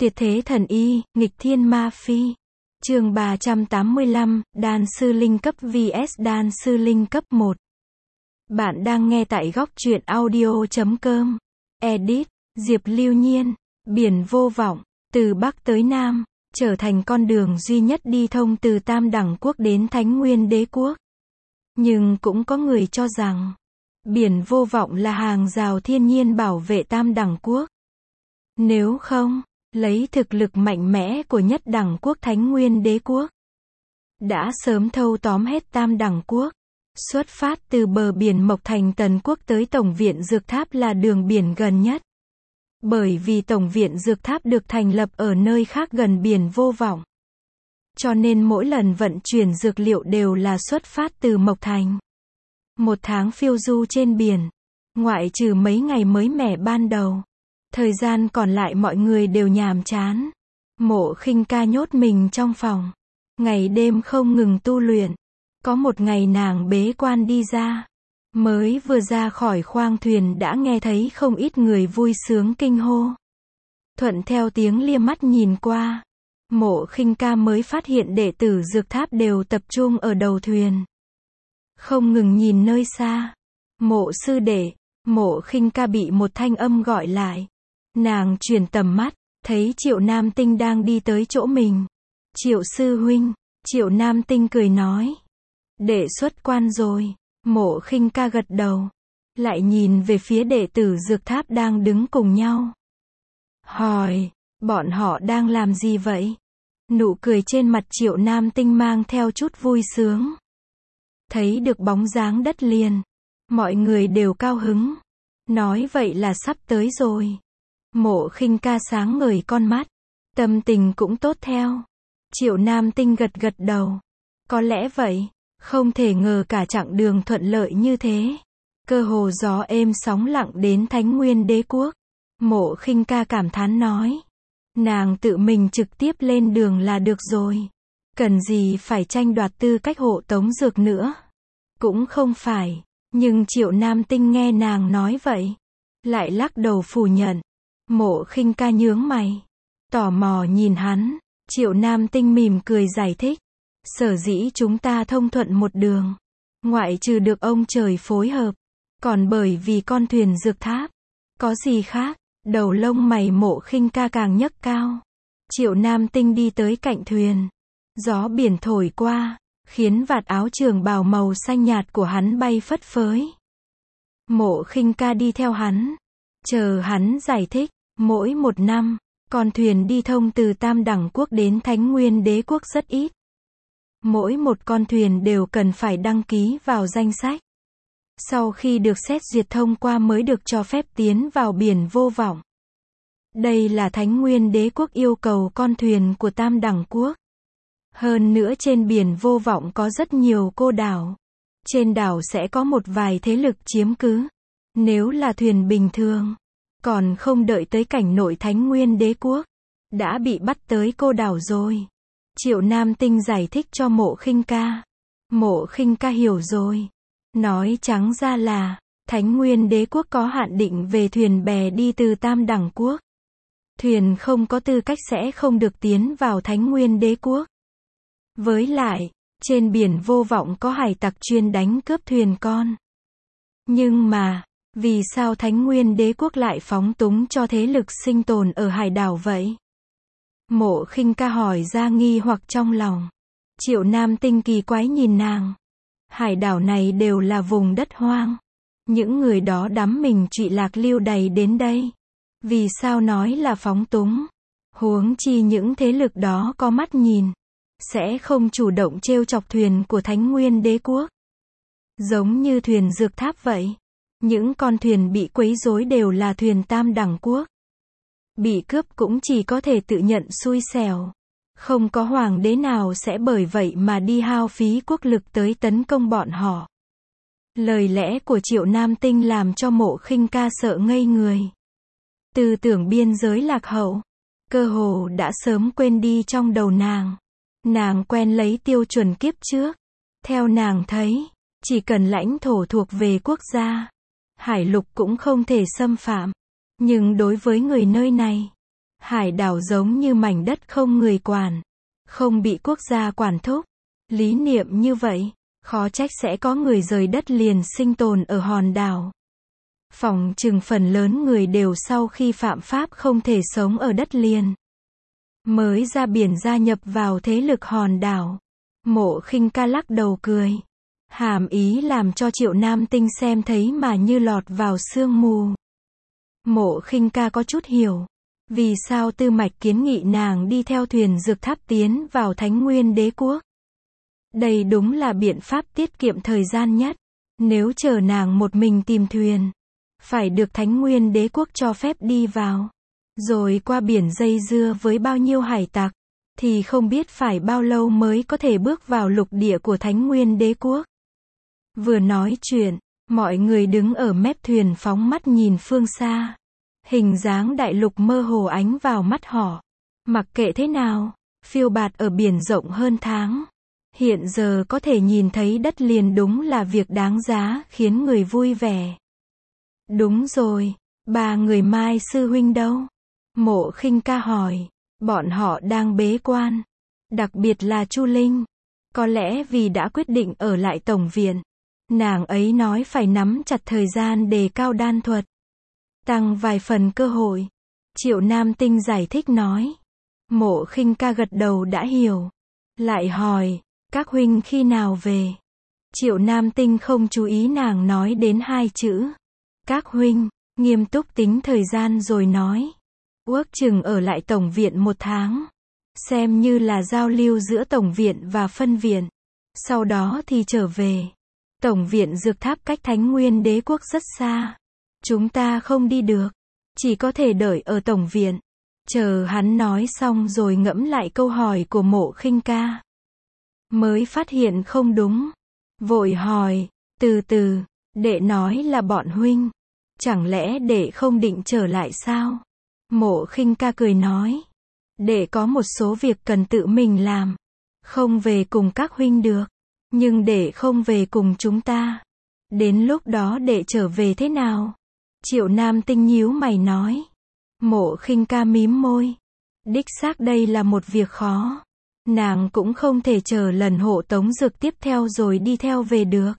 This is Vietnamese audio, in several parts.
Tuyệt thế thần y, nghịch thiên ma phi. Chương 385, đan sư linh cấp vs đan sư linh cấp 1. Bạn đang nghe tại góc truyện audio.com. Edit, Diệp Lưu Nhiên. Biển vô vọng, từ Bắc tới Nam, trở thành con đường duy nhất đi thông từ Tam Đẳng Quốc đến Thánh Nguyên Đế Quốc. Nhưng cũng có người cho rằng, biển vô vọng là hàng rào thiên nhiên bảo vệ Tam Đẳng Quốc. Nếu không, lấy thực lực mạnh mẽ của Nhất Đẳng Quốc Thánh Nguyên Đế Quốc, đã sớm thâu tóm hết Tam Đẳng Quốc. Xuất phát từ bờ biển Mộc Thành Tần Quốc tới Tổng viện Dược Tháp là đường biển gần nhất. Bởi vì Tổng viện Dược Tháp được thành lập ở nơi khác gần biển vô vọng, cho nên mỗi lần vận chuyển dược liệu đều là xuất phát từ Mộc Thành. Một tháng phiêu du trên biển, ngoại trừ mấy ngày mới mẻ ban đầu, thời gian còn lại mọi người đều nhàm chán. Mộ Khinh Ca nhốt mình trong phòng, ngày đêm không ngừng tu luyện. Có một ngày nàng bế quan đi ra, mới vừa ra khỏi khoang thuyền đã nghe thấy không ít người vui sướng kinh hô. Thuận theo tiếng lia mắt nhìn qua, Mộ Khinh Ca mới phát hiện đệ tử Dược Tháp đều tập trung ở đầu thuyền, không ngừng nhìn nơi xa. Mộ sư đệ. Mộ Khinh Ca bị một thanh âm gọi lại. Nàng chuyển tầm mắt, thấy Triệu Nam Tinh đang đi tới chỗ mình. Triệu sư huynh. Triệu Nam Tinh cười nói, đệ xuất quan rồi. Mộ Khinh Ca gật đầu, lại nhìn về phía đệ tử Dược Tháp đang đứng cùng nhau, hỏi, bọn họ đang làm gì vậy? Nụ cười trên mặt Triệu Nam Tinh mang theo chút vui sướng. Thấy được bóng dáng đất liền, mọi người đều cao hứng, nói vậy là sắp tới rồi. Mộ Khinh Ca sáng ngời con mắt, tâm tình cũng tốt theo. Triệu Nam Tinh gật gật đầu, có lẽ vậy. Không thể ngờ cả chặng đường thuận lợi như thế, cơ hồ gió êm sóng lặng đến Thánh Nguyên Đế Quốc. Mộ Khinh Ca cảm thán nói, nàng tự mình trực tiếp lên đường là được rồi, cần gì phải tranh đoạt tư cách hộ tống dược nữa. Cũng không phải, nhưng Triệu Nam Tinh nghe nàng nói vậy, lại lắc đầu phủ nhận. Mộ Khinh Ca nhướng mày, tò mò nhìn hắn. Triệu Nam Tinh mỉm cười giải thích, sở dĩ chúng ta thông thuận một đường, ngoại trừ được ông trời phối hợp, còn bởi vì con thuyền Dược Tháp. Có gì khác? Đầu lông mày Mộ Khinh Ca càng nhấc cao. Triệu Nam Tinh đi tới cạnh thuyền, gió biển thổi qua, khiến vạt áo trường bào màu xanh nhạt của hắn bay phất phới. Mộ Khinh Ca đi theo hắn, chờ hắn giải thích. Mỗi một năm, con thuyền đi thông từ Tam Đẳng Quốc đến Thánh Nguyên Đế Quốc rất ít. Mỗi một con thuyền đều cần phải đăng ký vào danh sách. Sau khi được xét duyệt thông qua mới được cho phép tiến vào biển vô vọng. Đây là Thánh Nguyên Đế Quốc yêu cầu con thuyền của Tam Đẳng Quốc. Hơn nữa trên biển vô vọng có rất nhiều cô đảo. Trên đảo sẽ có một vài thế lực chiếm cứ. Nếu là thuyền bình thường, còn không đợi tới cảnh nội Thánh Nguyên Đế Quốc, đã bị bắt tới cô đảo rồi. Triệu Nam Tinh giải thích cho Mộ Khinh Ca. Mộ Khinh Ca hiểu rồi. Nói trắng ra là, Thánh Nguyên Đế Quốc có hạn định về thuyền bè đi từ Tam Đẳng Quốc. Thuyền không có tư cách sẽ không được tiến vào Thánh Nguyên Đế Quốc. Với lại, trên biển vô vọng có hải tặc chuyên đánh cướp thuyền con. Nhưng mà, vì sao Thánh Nguyên Đế Quốc lại phóng túng cho thế lực sinh tồn ở hải đảo vậy? Mộ Khinh Ca hỏi ra nghi hoặc trong lòng. Triệu Nam Tinh kỳ quái nhìn nàng. Hải đảo này đều là vùng đất hoang. Những người đó đắm mình trụy lạc lưu đày đến đây. Vì sao nói là phóng túng? Huống chi những thế lực đó có mắt nhìn, sẽ không chủ động trêu chọc thuyền của Thánh Nguyên Đế Quốc. Giống như thuyền Dược Tháp vậy. Những con thuyền bị quấy rối đều là thuyền Tam Đẳng Quốc. Bị cướp cũng chỉ có thể tự nhận xui xẻo. Không có hoàng đế nào sẽ bởi vậy mà đi hao phí quốc lực tới tấn công bọn họ. Lời lẽ của Triệu Nam Tinh làm cho Mộ Khinh Ca sợ ngây người. Tư tưởng biên giới lạc hậu, cơ hồ đã sớm quên đi trong đầu nàng. Nàng quen lấy tiêu chuẩn kiếp trước. Theo nàng thấy, chỉ cần lãnh thổ thuộc về quốc gia, hải lục cũng không thể xâm phạm. Nhưng đối với người nơi này, Hải đảo giống như mảnh đất không người quản, không bị quốc gia quản thúc. Lý niệm như vậy, khó trách sẽ có người rời đất liền sinh tồn ở hòn đảo. Phỏng chừng phần lớn người đều sau khi phạm pháp không thể sống ở đất liền, mới ra biển gia nhập vào thế lực hòn đảo. Mộ Khinh Ca lắc đầu cười. Hàm ý làm cho Triệu Nam Tinh xem thấy mà như lọt vào sương mù. Mộ Khinh Ca có chút hiểu. Vì sao Tư Mạch kiến nghị nàng đi theo thuyền dược tháp tiến vào Thánh Nguyên Đế Quốc. Đây đúng là biện pháp tiết kiệm thời gian nhất. Nếu chờ nàng một mình tìm thuyền, phải được Thánh Nguyên Đế Quốc cho phép đi vào, rồi qua biển dây dưa với bao nhiêu hải tặc, thì không biết phải bao lâu mới có thể bước vào lục địa của Thánh Nguyên Đế Quốc. Vừa nói chuyện, mọi người đứng ở mép thuyền phóng mắt nhìn phương xa. Hình dáng đại lục mơ hồ ánh vào mắt họ. Mặc kệ thế nào, phiêu bạt ở biển rộng hơn tháng, hiện giờ có thể nhìn thấy đất liền đúng là việc đáng giá, khiến người vui vẻ. Đúng rồi, ba người Mai sư huynh đâu? Mộ Khinh Ca hỏi. Bọn họ đang bế quan. Đặc biệt là Chu Linh. Có lẽ vì đã quyết định ở lại tổng viện, nàng ấy nói phải nắm chặt thời gian đề cao đan thuật, tăng vài phần cơ hội. Triệu Nam Tinh giải thích nói. Mộ Khinh Ca gật đầu đã hiểu. Lại hỏi, các huynh khi nào về? Triệu Nam Tinh không chú ý nàng nói đến hai chữ. Các huynh, nghiêm túc tính thời gian rồi nói. Ước chừng ở lại tổng viện 1 tháng. Xem như là giao lưu giữa tổng viện và phân viện. Sau đó thì trở về. Tổng viện dược tháp cách Thánh Nguyên Đế Quốc rất xa. Chúng ta không đi được. Chỉ có thể đợi ở tổng viện. Chờ hắn nói xong rồi ngẫm lại câu hỏi của Mộ Khinh Ca. Mới phát hiện không đúng. Vội hỏi, từ từ, đệ nói là bọn huynh. Chẳng lẽ đệ không định trở lại sao? Mộ Khinh Ca cười nói. Đệ có một số việc cần tự mình làm. Không về cùng các huynh được. Nhưng đệ không về cùng chúng ta. Đến lúc đó đệ trở về thế nào? Triệu Nam Tinh nhíu mày nói. Mộ Khinh Ca mím môi. Đích xác đây là một việc khó. Nàng cũng không thể chờ lần hộ tống dược tiếp theo rồi đi theo về được.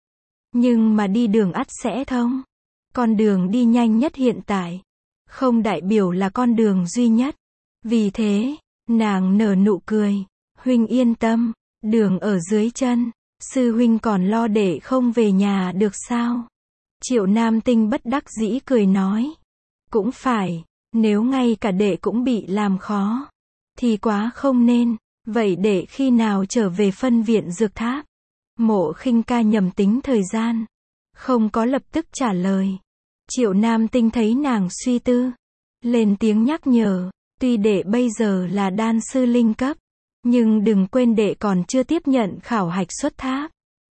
Nhưng mà đi đường ắt sẽ thông. Con đường đi nhanh nhất hiện tại không đại biểu là con đường duy nhất. Vì thế, nàng nở nụ cười. Huynh yên tâm, đường ở dưới chân. Sư huynh còn lo để không về nhà được sao? Triệu Nam Tinh bất đắc dĩ cười nói. Cũng phải, nếu ngay cả đệ cũng bị làm khó, thì quá không nên. Vậy đệ khi nào trở về phân viện dược tháp? Mộ Khinh Ca nhầm tính thời gian, không có lập tức trả lời. Triệu Nam Tinh thấy nàng suy tư, lên tiếng nhắc nhở. Tuy đệ bây giờ là đan sư linh cấp, nhưng đừng quên đệ còn chưa tiếp nhận khảo hạch xuất tháp.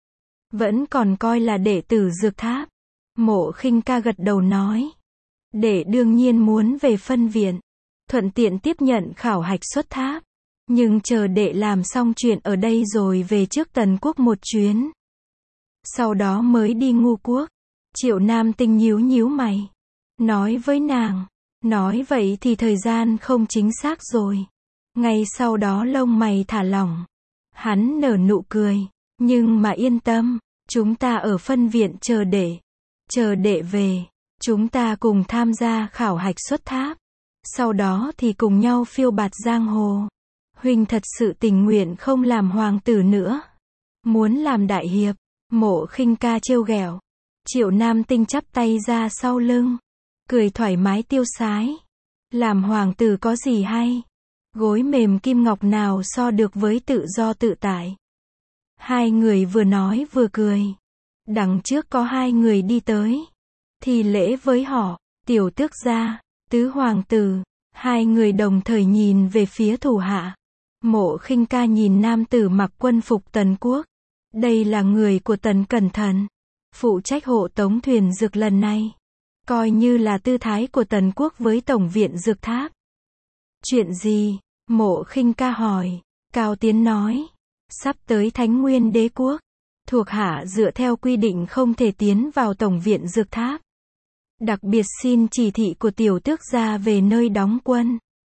Vẫn còn coi là đệ tử dược tháp. Mộ Khinh Ca gật đầu nói. Đệ đương nhiên muốn về phân viện, thuận tiện tiếp nhận khảo hạch xuất tháp. Nhưng chờ đệ làm xong chuyện ở đây rồi về trước Tần Quốc một chuyến. Sau đó mới đi Ngu Quốc. Triệu Nam Tinh nhíu mày. Nói với nàng. Nói vậy thì thời gian không chính xác rồi. Ngay sau đó lông mày thả lỏng. Hắn nở nụ cười. Nhưng mà yên tâm. Chúng ta ở phân viện chờ đệ. Chờ đệ về. Chúng ta cùng tham gia khảo hạch xuất tháp. Sau đó thì cùng nhau phiêu bạt giang hồ. Huynh thật sự tình nguyện không làm hoàng tử nữa. Muốn làm đại hiệp. Mộ Khinh Ca trêu ghẹo. Triệu Nam Tinh chắp tay ra sau lưng. Cười thoải mái tiêu sái. Làm hoàng tử có gì hay? Gối mềm kim ngọc nào so được với tự do tự tại. Hai người vừa nói vừa cười. Đằng trước có hai người đi tới. Thì lễ với họ. Tiểu tước gia, tứ hoàng tử. Hai người đồng thời nhìn về phía thủ hạ. Mộ Khinh Ca nhìn nam tử mặc quân phục Tần Quốc. Đây là người của Tần Cẩn Thận, phụ trách hộ tống thuyền dược lần này. Coi như là tư thái của Tần Quốc với tổng viện dược tháp. Chuyện gì? Mộ Khinh Ca hỏi. Cao Tiến nói. Sắp tới Thánh Nguyên Đế Quốc. Thuộc hạ dựa theo quy định không thể tiến vào tổng viện dược tháp. Đặc biệt xin chỉ thị của tiểu tước gia về nơi đóng quân.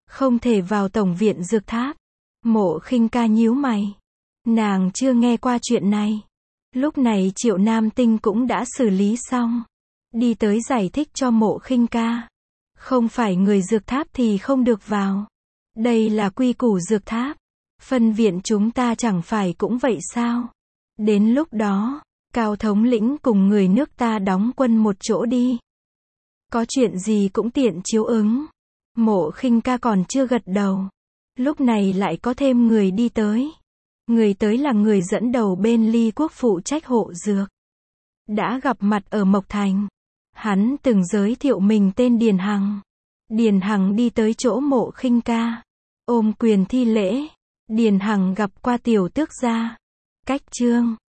Không thể vào tổng viện dược tháp. Mộ Khinh Ca nhíu mày. Nàng chưa nghe qua chuyện này. Lúc này Triệu Nam Tinh cũng đã xử lý xong. Đi tới giải thích cho Mộ Khinh Ca. Không phải người dược tháp thì không được vào. Đây là quy củ dược tháp. Phân viện chúng ta chẳng phải cũng vậy sao? Đến lúc đó, Cao thống lĩnh cùng người nước ta đóng quân một chỗ đi. Có chuyện gì cũng tiện chiếu ứng. Mộ Khinh Ca còn chưa gật đầu. Lúc này lại có thêm người đi tới. Người tới là người dẫn đầu bên Ly Quốc phụ trách hộ dược. Đã gặp mặt ở Mộc Thành. Hắn từng giới thiệu mình tên Điền Hằng. Điền Hằng đi tới chỗ Mộ Khinh Ca. Ôm quyền thi lễ. Điền Hằng gặp qua tiểu tước gia. Cách Trương.